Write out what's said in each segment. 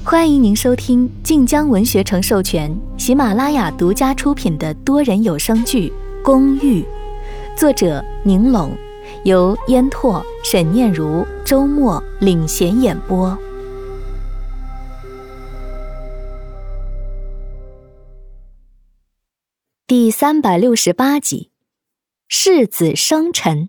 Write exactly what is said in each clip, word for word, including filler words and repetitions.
欢迎您收听晋江文学城授权、喜马拉雅独家出品的多人有声剧《公寓》，作者宁拢，由烟拓、沈念如、周末领衔演播。第三百六十八集，世子生辰。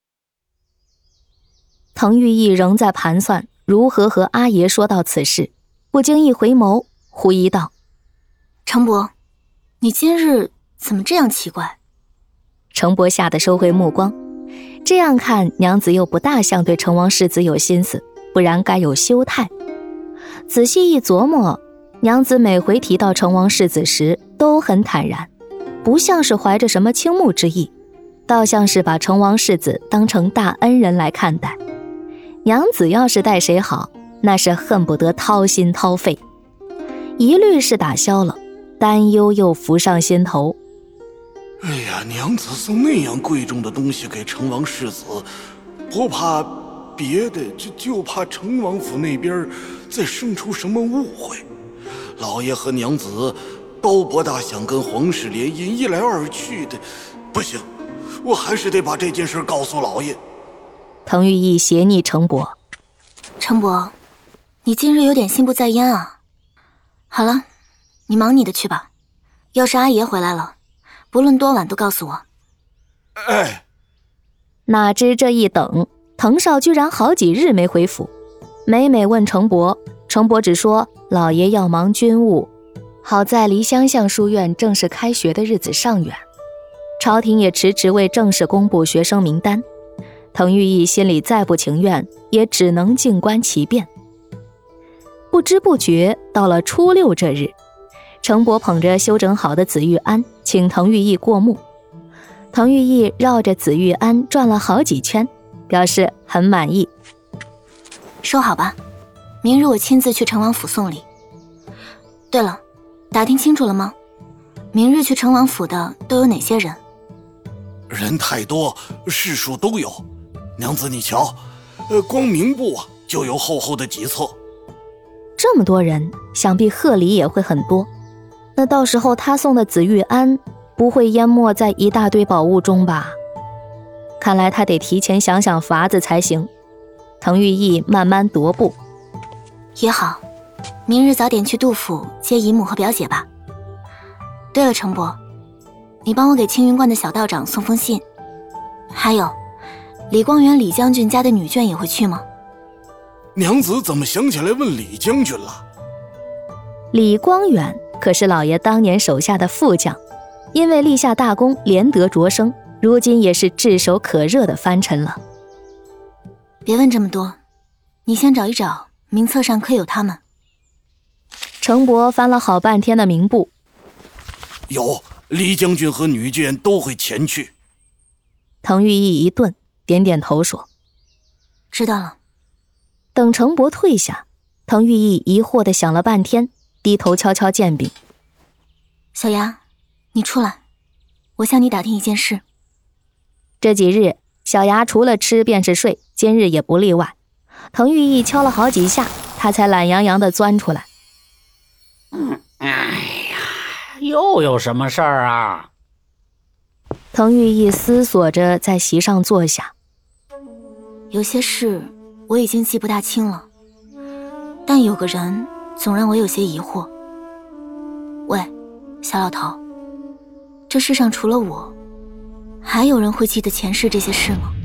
滕玉义仍在盘算如何和阿爷说到此事，不经意回眸，狐疑道：“ 程伯，你今日怎么这样奇怪？” 程伯吓得收回目光，这样看娘子又不大像对成王世子有心思，不然该有羞态。仔细一琢磨，娘子每回提到成王世子时都很坦然，不像是怀着什么倾慕之意，倒像是把成王世子当成大恩人来看待。娘子要是待谁好，那是恨不得掏心掏肺。疑虑是打消了，担忧又浮上心头。 哎呀，娘子送那样贵重的东西给成王世子，不怕别的，就就怕成王府那边再生出什么误会。老爷和娘子都不大想跟皇室联姻，一来二去的，不行，我还是得把这件事告诉老爷。 滕玉义斜睨程伯：“ 程伯，你今日有点心不在焉啊。好了，你忙你的去吧。要是阿爷回来了，不论多晚都告诉我。” 哎， 哪知这一等，滕少居然好几日没回府。每每问程伯，程伯只说老爷要忙军务。好在离乡相书院正式开学的日子尚远，朝廷也迟迟未正式公布学生名单。滕玉义心里再不情愿，也只能静观其变。不知不觉到了初六这日，程伯捧着修整好的紫玉鞍，请滕玉义过目。滕玉义绕着紫玉鞍转了好几圈，表示很满意。 收好吧，明日我亲自去成王府送礼。对了，打听清楚了吗？明日去成王府的都有哪些人？ 人太多，事数都有。娘子你瞧，呃，光名部啊就有厚厚的几册。 这么多人，想必贺礼也会很多。那到时候他送的紫玉鞍不会淹没在一大堆宝物中吧？看来他得提前想想法子才行。滕玉义慢慢踱步。 也好，明日早点去杜府接姨母和表姐吧。对了，程伯，你帮我给青云观的小道长送封信。还有，李光远李将军家的女眷也会去吗？ 娘子怎么想起来问李将军了？ 李光远可是老爷当年手下的副将，因为立下大功连得擢升，如今也是炙手可热的藩臣了。 别问这么多，你先找一找名册上可有他们。 程伯翻了好半天的名簿， 有，李将军和女眷都会前去。 滕玉义一顿，点点头说：“ 知道了。” 等程伯退下，滕玉义疑惑地想了半天，低头敲敲剑柄：“ 小牙，你出来，我向你打听一件事。” 这几日小牙除了吃便是睡，今日也不例外。滕玉义敲了好几下，他才懒洋洋地钻出来。 嗯，哎呀，又有什么事儿啊？ 滕玉义思索着在席上坐下。 有些事我已经记不大清了，但有个人总让我有些疑惑。喂，小老头，这世上除了我，还有人会记得前世这些事吗？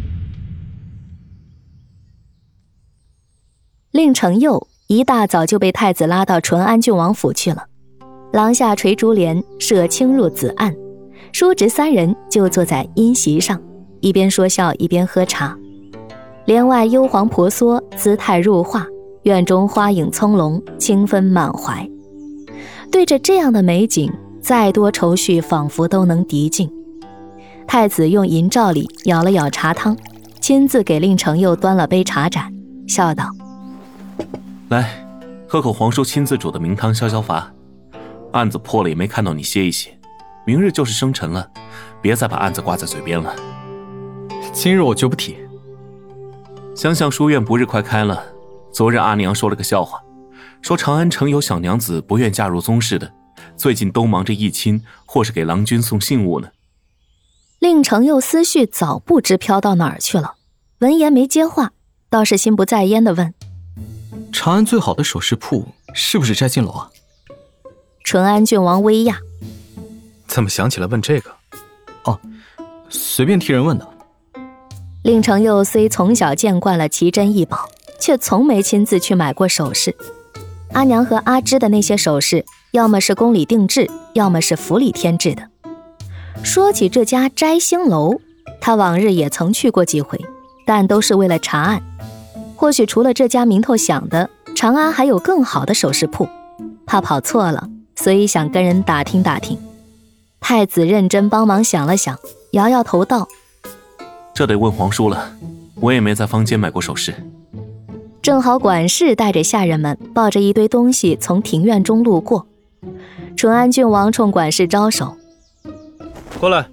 令程佑一大早就被太子拉到淳安郡王府去了，廊下垂珠帘，设青入紫案，叔侄三人就坐在阴席上，一边说笑一边喝茶。帘外幽篁婆娑，姿态入画，院中花影葱茏，清芬满怀。对着这样的美景，再多愁绪仿佛都能涤净。太子用银罩里舀了舀茶汤，亲自给令程佑端了杯茶盏，笑道：“ 来，喝口皇叔亲自煮的名汤消消乏。案子破了也没看到你歇一歇，明日就是生辰了，别再把案子挂在嘴边了。” 今日我绝不提。 乡相书院不日快开了，昨日阿娘说了个笑话， 说长安城有小娘子不愿嫁入宗室的，最近都忙着议亲或是给郎君送信物呢。 令程佑思绪早不知飘到哪儿去了，闻言没接话，倒是心不在焉地问： 长安最好的首饰铺是不是摘金楼啊？ 淳安郡王微讶： 怎么想起来问这个？哦，随便替人问的。 令程佑虽从小见惯了奇珍异宝，却从没亲自去买过首饰。阿娘和阿芝的那些首饰，要么是宫里定制，要么是府里添置的。说起这家摘星楼，他往日也曾去过几回，但都是为了查案。或许除了这家名头响的，长安还有更好的首饰铺，怕跑错了，所以想跟人打听打听。太子认真帮忙想了想，摇摇头道： 这得问皇叔了，我也没在坊间买过首饰。 正好管事带着下人们抱着一堆东西从庭院中路过，淳安郡王冲管事招手： 过来。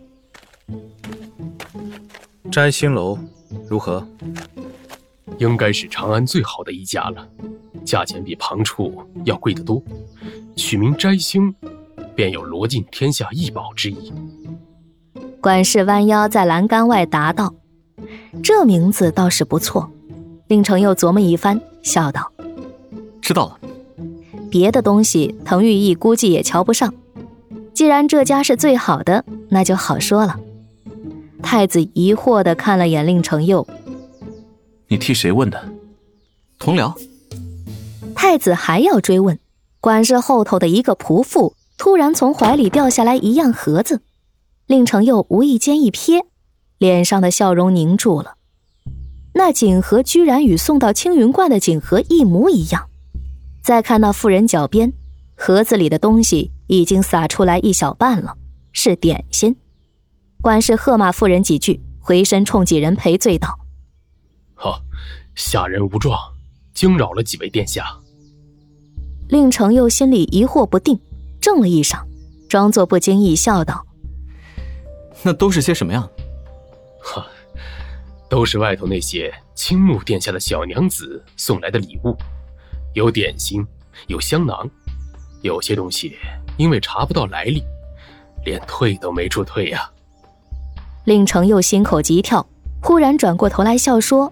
摘星楼如何？ 应该是长安最好的一家了，价钱比旁处要贵得多，取名摘星，便有罗尽天下异宝之意。 管事弯腰在栏杆外答道：这名字倒是不错。令程又琢磨一番，笑道： 知道了。 别的东西滕玉义估计也瞧不上，既然这家是最好的，那就好说了。太子疑惑地看了眼令程佑： 你替谁问的？ 同僚。 太子还要追问，管事后头的一个仆妇突然从怀里掉下来一样盒子，令程佑无意间一瞥，脸上的笑容凝住了。那锦盒居然与送到青云观的锦盒一模一样。再看那妇人脚边，盒子里的东西已经洒出来一小半了，是点心。管事喝骂妇人几句，回身冲几人赔罪道： 好，下人无状，惊扰了几位殿下。 令程佑心里疑惑不定，怔了一晌，装作不经意笑道： 那都是些什么呀？ 哈，都是外头那些倾慕殿下的小娘子送来的礼物，有点心，有香囊，有些东西因为查不到来历，连退都没处退呀、啊。 令程佑心口急跳，忽然转过头来笑说：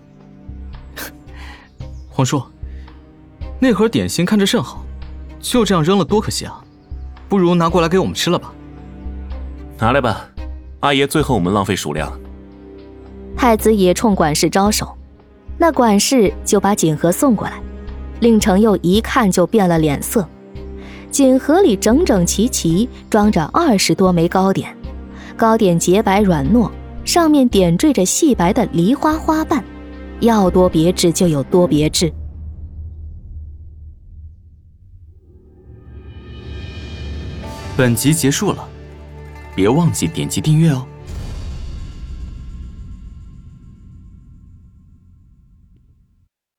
皇叔，那盒点心看着甚好，就这样扔了多可惜啊，不如拿过来给我们吃了吧。 拿来吧，阿爷最恨我们浪费数量。 太子也冲管事招手，那管事就把锦盒送过来。令程佑一看就变了脸色，锦盒里整整齐齐装着二十多枚糕点，糕点洁白软糯，上面点缀着细白的梨花花瓣，要多别致就有多别致。 本集结束了，别忘记点击订阅哦。